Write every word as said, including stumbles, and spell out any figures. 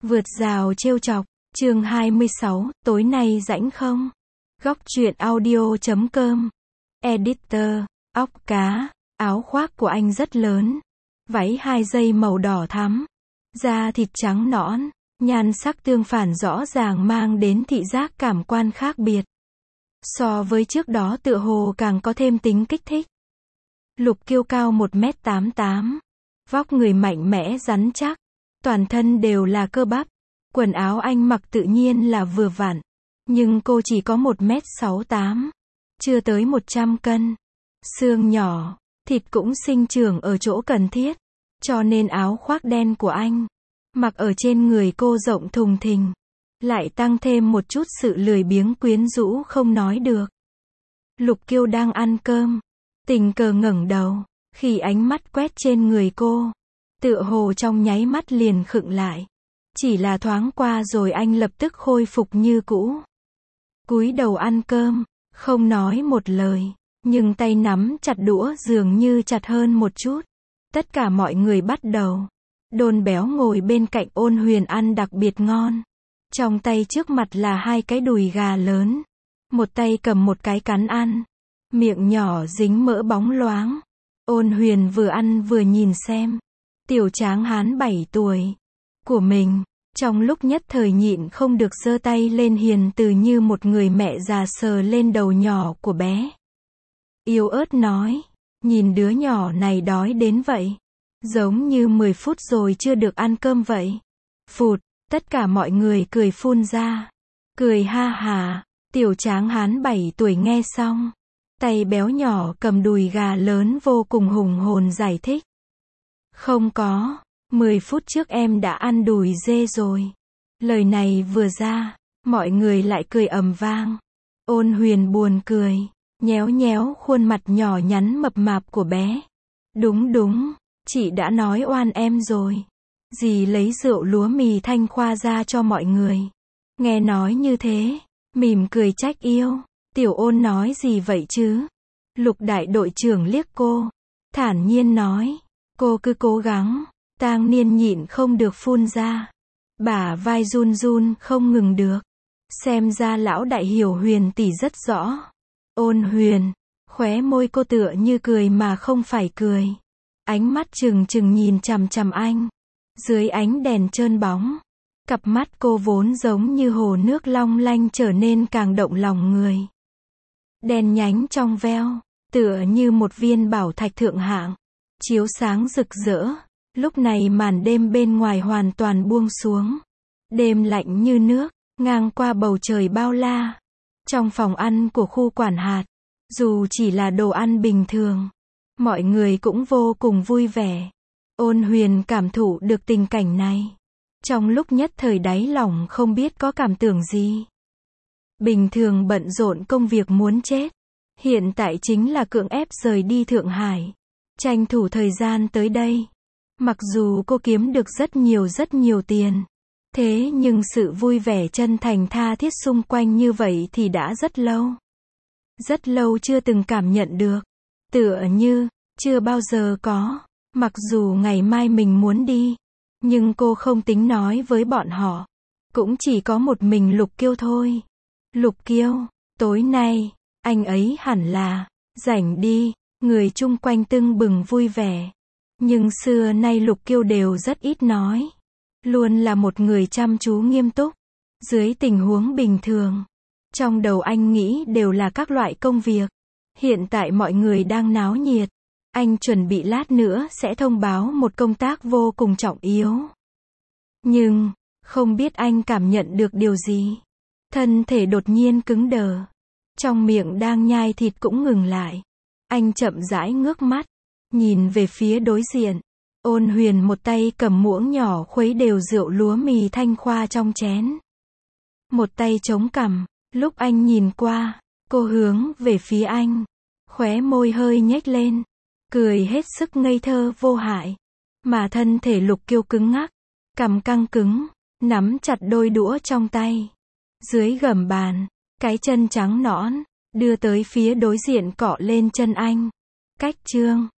Vượt rào trêu chọc, chương hai mươi sáu, tối nay rảnh không? Góc truyện audio chấm com. Editor, óc cá, áo khoác của anh rất lớn. Váy hai dây màu đỏ thắm. Da thịt trắng nõn, nhan sắc tương phản rõ ràng mang đến thị giác cảm quan khác biệt. So với trước đó tựa hồ càng có thêm tính kích thích. Lục Kiêu cao một mét tám mươi tám. Vóc người mạnh mẽ rắn chắc. Toàn thân đều là cơ bắp. Quần áo anh mặc tự nhiên là vừa vặn. Nhưng cô chỉ có một mét sáu mươi tám. Chưa tới một trăm cân. Xương nhỏ, thịt cũng sinh trưởng ở chỗ cần thiết. Cho nên áo khoác đen của anh mặc ở trên người cô rộng thùng thình. Lại tăng thêm một chút sự lười biếng quyến rũ không nói được. Lục Kiêu đang ăn cơm. Tình cờ ngẩng đầu. Khi ánh mắt quét trên người cô, tựa hồ trong nháy mắt liền khựng lại. Chỉ là thoáng qua rồi anh lập tức khôi phục như cũ. Cúi đầu ăn cơm, không nói một lời, nhưng tay nắm chặt đũa dường như chặt hơn một chút. Tất cả mọi người bắt đầu. Đôn béo ngồi bên cạnh Ôn Huyền ăn đặc biệt ngon. Trong tay trước mặt là hai cái đùi gà lớn. Một tay cầm một cái cắn ăn. Miệng nhỏ dính mỡ bóng loáng. Ôn Huyền vừa ăn vừa nhìn xem. Tiểu tráng hán bảy tuổi của mình, trong lúc nhất thời nhịn không được giơ tay lên hiền từ như một người mẹ già sờ lên đầu nhỏ của bé. Yếu ớt nói, nhìn đứa nhỏ này đói đến vậy. Giống như mười phút rồi chưa được ăn cơm vậy. Phụt, tất cả mọi người cười phun ra. Cười ha hà, tiểu tráng hán bảy tuổi nghe xong. Tay béo nhỏ cầm đùi gà lớn vô cùng hùng hồn giải thích. Không có, mười phút trước em đã ăn đùi dê rồi. Lời này vừa ra, mọi người lại cười ầm vang. Ôn Huyền buồn cười, nhéo nhéo khuôn mặt nhỏ nhắn mập mạp của bé. Đúng đúng, chị đã nói oan em rồi. Dì lấy rượu lúa mì Thanh Khoa ra cho mọi người. Nghe nói như thế, mỉm cười trách yêu. Tiểu Ôn nói gì vậy chứ? Lục đại đội trưởng liếc cô, thản nhiên nói, cô cứ cố gắng. Tang Niên nhịn không được phun ra, bả vai run run không ngừng được. Xem ra lão đại hiểu Huyền tỷ rất rõ. Ôn Huyền, khóe môi cô tựa như cười mà không phải cười. Ánh mắt trừng trừng nhìn chằm chằm anh. Dưới ánh đèn trơn bóng, cặp mắt cô vốn giống như hồ nước long lanh trở nên càng động lòng người. Đen nhánh trong veo, tựa như một viên bảo thạch thượng hạng, chiếu sáng rực rỡ. Lúc này màn đêm bên ngoài hoàn toàn buông xuống. Đêm lạnh như nước, ngang qua bầu trời bao la. Trong phòng ăn của khu quản hạt, dù chỉ là đồ ăn bình thường, mọi người cũng vô cùng vui vẻ. Ôn Huyền cảm thụ được tình cảnh này. Trong lúc nhất thời đáy lòng không biết có cảm tưởng gì. Bình thường bận rộn công việc muốn chết. Hiện tại chính là cưỡng ép rời đi Thượng Hải. Tranh thủ thời gian tới đây. Mặc dù cô kiếm được rất nhiều rất nhiều tiền. Thế nhưng sự vui vẻ chân thành tha thiết xung quanh như vậy thì đã rất lâu. Rất lâu chưa từng cảm nhận được. Tựa như, chưa bao giờ có. Mặc dù ngày mai mình muốn đi. Nhưng cô không tính nói với bọn họ. Cũng chỉ có một mình Lục Kiêu thôi. Lục Kiêu, tối nay, anh ấy hẳn là rảnh đi. Người chung quanh tưng bừng vui vẻ. Nhưng xưa nay Lục Kiêu đều rất ít nói. Luôn là một người chăm chú nghiêm túc. Dưới tình huống bình thường, trong đầu anh nghĩ đều là các loại công việc. Hiện tại mọi người đang náo nhiệt. Anh chuẩn bị lát nữa sẽ thông báo một công tác vô cùng trọng yếu. Nhưng, không biết anh cảm nhận được điều gì. Thân thể đột nhiên cứng đờ. Trong miệng đang nhai thịt cũng ngừng lại. Anh chậm rãi ngước mắt, nhìn về phía đối diện. Ôn Huyền một tay cầm muỗng nhỏ khuấy đều rượu lúa mì Thanh Khoa trong chén. Một tay chống cằm, lúc anh nhìn qua, cô hướng về phía anh. Khóe môi hơi nhếch lên, cười hết sức ngây thơ vô hại. Mà thân thể Lục Kiêu cứng ngắc, cằm căng cứng, nắm chặt đôi đũa trong tay. Dưới gầm bàn, cái chân trắng nõn, đưa tới phía đối diện cọ lên chân anh. Cách chương